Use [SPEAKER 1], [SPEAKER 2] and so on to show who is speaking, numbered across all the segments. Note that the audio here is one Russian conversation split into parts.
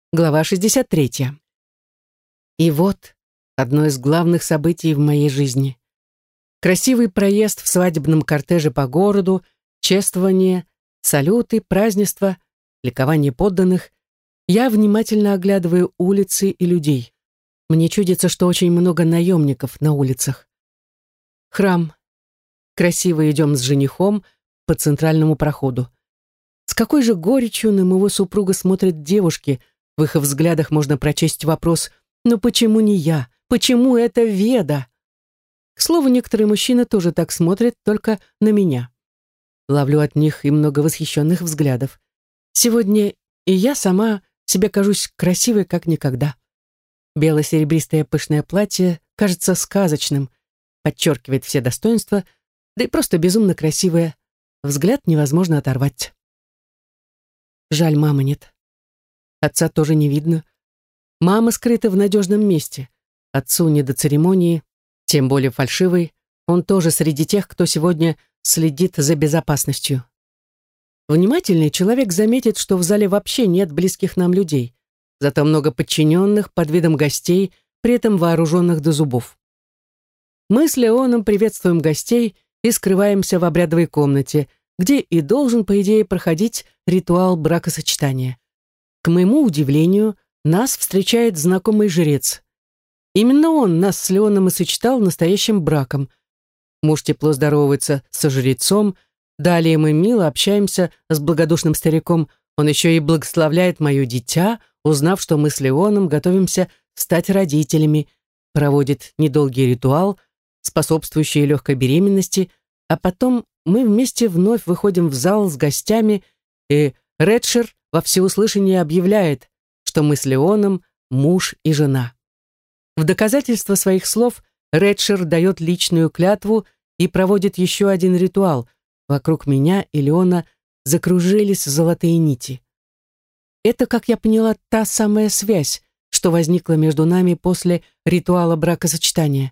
[SPEAKER 1] Глава 63. И вот одно из главных событий в моей жизни. Красивый проезд в свадебном кортеже по городу, чествование, салюты, празднества, ликование подданных. Я внимательно оглядываю улицы и людей. Мне чудится, что очень много наемников на улицах. Храм. Красиво идем с женихом по центральному проходу. С какой же горечью на моего супруга смотрят девушки. В их взглядах можно прочесть вопрос: «Но почему не я? Почему это Веда?» К слову, некоторые мужчины тоже так смотрят, только на меня. Ловлю от них и много восхищенных взглядов. Сегодня и я сама себе кажусь красивой, как никогда. Бело-серебристое пышное платье кажется сказочным, подчеркивает все достоинства, да и просто безумно красивое. Взгляд невозможно оторвать. Жаль, мамы нет. Отца тоже не видно. Мама скрыта в надежном месте. Отцу не до церемонии, тем более фальшивой. Он тоже среди тех, кто сегодня следит за безопасностью. Внимательный человек заметит, что в зале вообще нет близких нам людей. Зато много подчиненных под видом гостей, при этом вооруженных до зубов. Мы с Леоном приветствуем гостей и скрываемся в обрядовой комнате, где и должен, по идее, проходить ритуал бракосочетания. К моему удивлению, нас встречает знакомый жрец. Именно он нас с Леоном и сочетал настоящим браком. Муж тепло здоровается со жрецом, далее мы мило общаемся с благодушным стариком, он еще и благословляет мое дитя, узнав, что мы с Леоном готовимся стать родителями, проводит недолгий ритуал, способствующий легкой беременности, а потом мы вместе вновь выходим в зал с гостями, и Редшер во всеуслышание объявляет, что мы с Леоном муж и жена. В доказательство своих слов Редшер дает личную клятву и проводит еще один ритуал. Вокруг меня и Леона закружились золотые нити. Это, как я поняла, та самая связь, что возникла между нами после ритуала бракосочетания.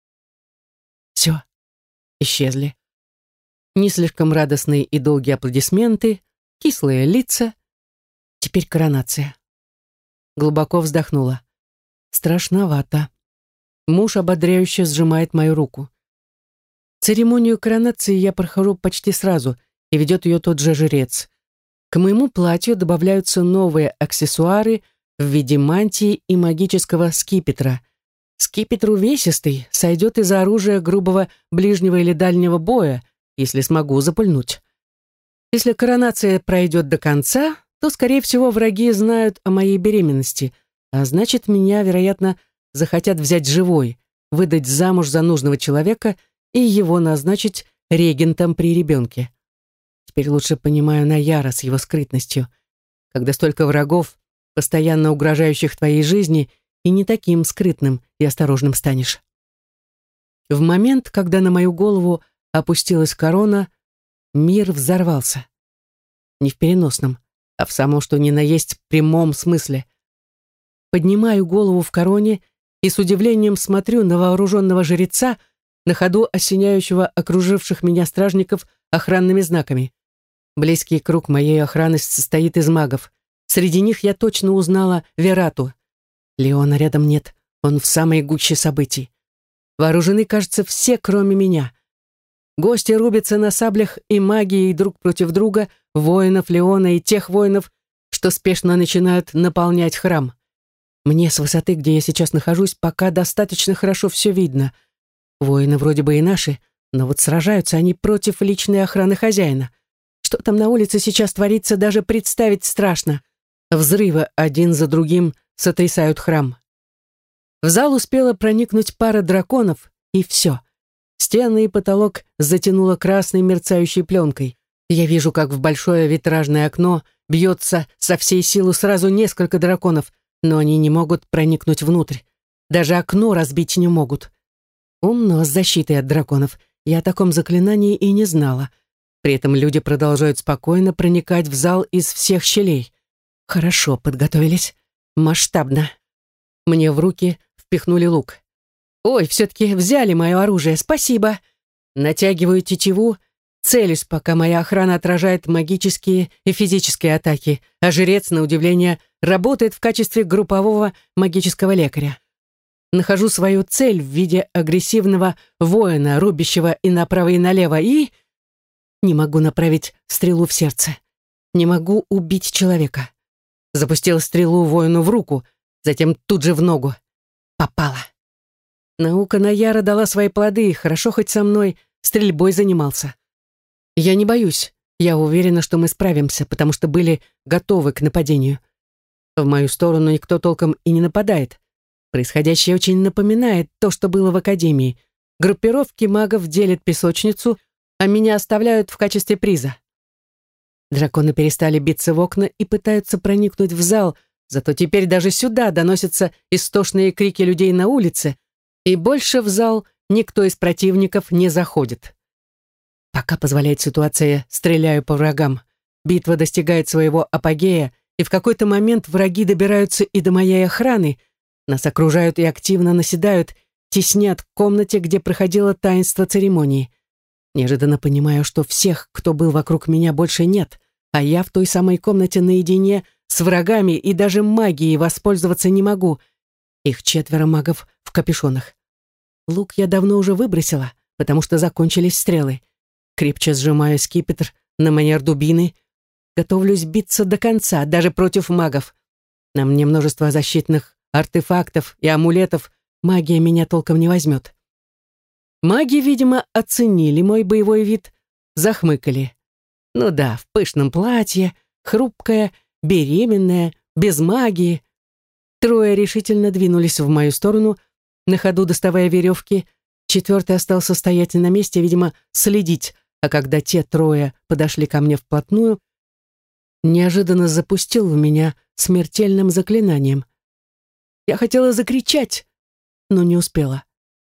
[SPEAKER 1] Все, исчезли. Не слишком радостные и долгие аплодисменты, кислые лица. Теперь коронация. Глубоко вздохнула. Страшновато. Муж ободряюще сжимает мою руку. Церемонию коронации я прохожу почти сразу, и ведет ее тот же жрец. К моему платью добавляются новые аксессуары в виде мантии и магического скипетра. Скипетр увесистый, сойдет из-за оружия грубого ближнего или дальнего боя, если смогу запульнуть. Если коронация пройдет до конца, то, скорее всего, враги знают о моей беременности, а значит, меня, вероятно, захотят взять живой, выдать замуж за нужного человека и его назначить регентом при ребенке. Теперь лучше понимаю Наяра с его скрытностью. Когда столько врагов, постоянно угрожающих твоей жизни, и не таким скрытным и осторожным станешь. В момент, когда на мою голову опустилась корона, мир взорвался. Не в переносном, а в самом что ни на есть прямом смысле. Поднимаю голову в короне и с удивлением смотрю на вооруженного жреца, на ходу осеняющего окруживших меня стражников охранными знаками. Близкий круг моей охраны состоит из магов. Среди них я точно узнала Верату. Леона рядом нет, он в самой гуще событий. Вооружены, кажется, все, кроме меня. Гости рубятся на саблях и магией друг против друга, воинов Леона и тех воинов, что спешно начинают наполнять храм. Мне с высоты, где я сейчас нахожусь, пока достаточно хорошо все видно. Воины вроде бы и наши, но вот сражаются они против личной охраны хозяина. Что там на улице сейчас творится, даже представить страшно. Взрывы один за другим сотрясают храм. В зал успела проникнуть пара драконов, и все. Стены и потолок затянуло красной мерцающей пленкой. Я вижу, как в большое витражное окно бьется со всей силы сразу несколько драконов, но они не могут проникнуть внутрь. Даже окно разбить не могут. Умно, с защитой от драконов. Я о таком заклинании и не знала. При этом люди продолжают спокойно проникать в зал из всех щелей. Хорошо подготовились. Масштабно. Мне в руки впихнули лук. Ой, все-таки взяли мое оружие, спасибо. Натягиваю тетиву Целюсь, пока моя охрана отражает магические и физические атаки, а жрец, на удивление, работает в качестве группового магического лекаря. Нахожу свою цель в виде агрессивного воина, рубящего и направо, и налево, и... Не могу направить стрелу в сердце. Не могу убить человека. Запустил стрелу воину в руку, затем тут же в ногу. Попала. Наука Наяра дала свои плоды, хорошо хоть со мной стрельбой занимался. Я не боюсь. Я уверена, что мы справимся, потому что были готовы к нападению. В мою сторону никто толком и не нападает. Происходящее очень напоминает то, что было в академии. Группировки магов делят песочницу, а меня оставляют в качестве приза. Драконы перестали биться в окна и пытаются проникнуть в зал, зато теперь даже сюда доносятся истошные крики людей на улице, и больше в зал никто из противников не заходит. Пока позволяет ситуация, стреляю по врагам. Битва достигает своего апогея, и в какой-то момент враги добираются и до моей охраны. Нас окружают и активно наседают, теснят к комнате, где проходило таинство церемонии. Неожиданно понимаю, что всех, кто был вокруг меня, больше нет, а я в той самой комнате наедине с врагами и даже магией воспользоваться не могу. Их 4 магов в капюшонах. Лук я давно уже выбросила, потому что закончились стрелы. Крепче сжимаю скипетр на манер дубины. Готовлюсь биться до конца, даже против магов. На мне множество защитных артефактов и амулетов. Магия меня толком не возьмет. Маги, видимо, оценили мой боевой вид, захмыкали. Ну да, в пышном платье, хрупкая, беременная, без магии. 3 решительно двинулись в мою сторону, на ходу доставая веревки. 4 остался стоять на месте, видимо, следить, а когда те 3 подошли ко мне вплотную, неожиданно запустил в меня смертельным заклинанием. Я хотела закричать, но не успела.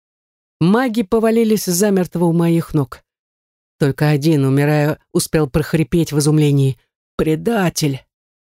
[SPEAKER 1] Маги повалились замертво у моих ног. Только один, умирая, успел прохрипеть в изумлении: «Предатель!»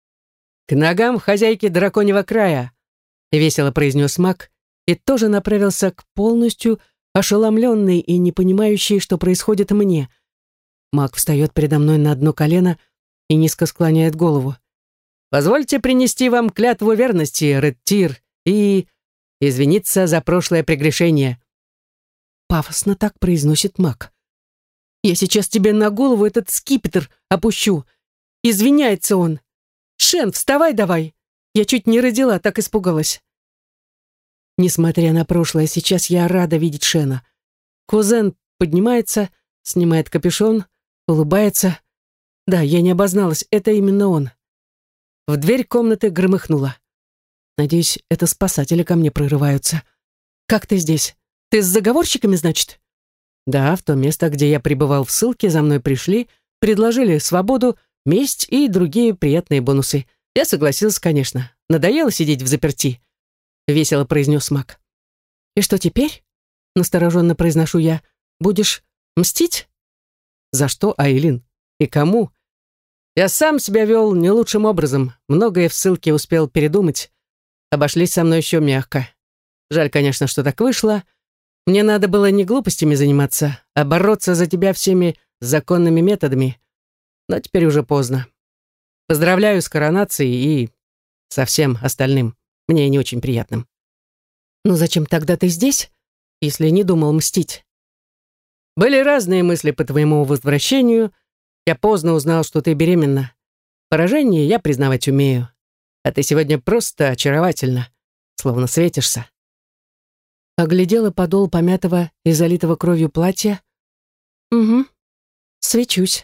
[SPEAKER 1] «К ногам хозяйки драконьего края!» — весело произнес маг и тоже направился к полностью ошеломленный и не понимающий, что происходит мне. Маг встает передо мной на одно колено и низко склоняет голову. «Позвольте принести вам клятву верности, Реттир, и извиниться за прошлое прегрешение». Пафосно так произносит маг. «Я сейчас тебе на голову этот скипетр опущу». Извиняется он. «Шен, вставай давай». Я чуть не родила, так испугалась. Несмотря на прошлое, сейчас я рада видеть Шена. Кузен поднимается, снимает капюшон, улыбается. Да, я не обозналась, это именно он. В дверь комнаты громыхнуло. Надеюсь, это спасатели ко мне прорываются. «Как ты здесь? Ты с заговорщиками, значит?» «Да, в то место, где я пребывал в ссылке, за мной пришли, предложили свободу, месть и другие приятные бонусы. Я согласился, конечно. Надоело сидеть в заперти», — весело произнес маг. «И что теперь?» — настороженно произношу я. «Будешь мстить?» «За что, Айлин? И кому?» «Я сам себя вел не лучшим образом. Многое в ссылке успел передумать. Обошлись со мной еще мягко. Жаль, конечно, что так вышло. Мне надо было не глупостями заниматься, а бороться за тебя всеми законными методами. Но теперь уже поздно. Поздравляю с коронацией и со всем остальным. Мне не очень приятным». «Ну зачем тогда ты здесь, если не думал мстить?» «Были разные мысли по твоему возвращению. Я поздно узнал, что ты беременна. Поражение я признавать умею. А ты сегодня просто очаровательна, словно светишься». Оглядела подол помятого и залитого кровью платья. «Угу, свечусь».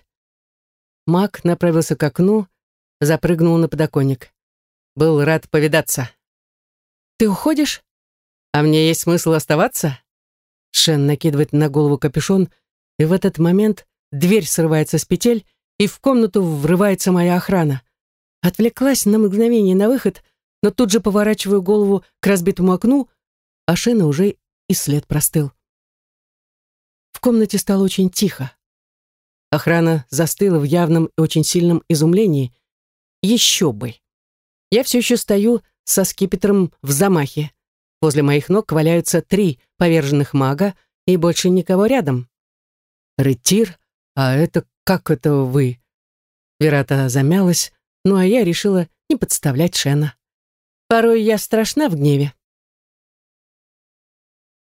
[SPEAKER 1] Маг направился к окну, запрыгнул на подоконник. «Был рад повидаться». «Ты уходишь?» «А мне есть смысл оставаться?» Шен накидывает на голову капюшон, и в этот момент дверь срывается с петель, и в комнату врывается моя охрана. Отвлеклась на мгновение на выход, но тут же поворачиваю голову к разбитому окну, а Шена уже и след простыл. В комнате стало очень тихо. Охрана застыла в явном и очень сильном изумлении. Еще бы! Я все еще стою со скипетром в замахе. Возле моих ног валяются 3 поверженных мага и больше никого рядом. Реттир, «А это как это вы?» Верата замялась, ну а я решила не подставлять Шена. Порой я страшна в гневе.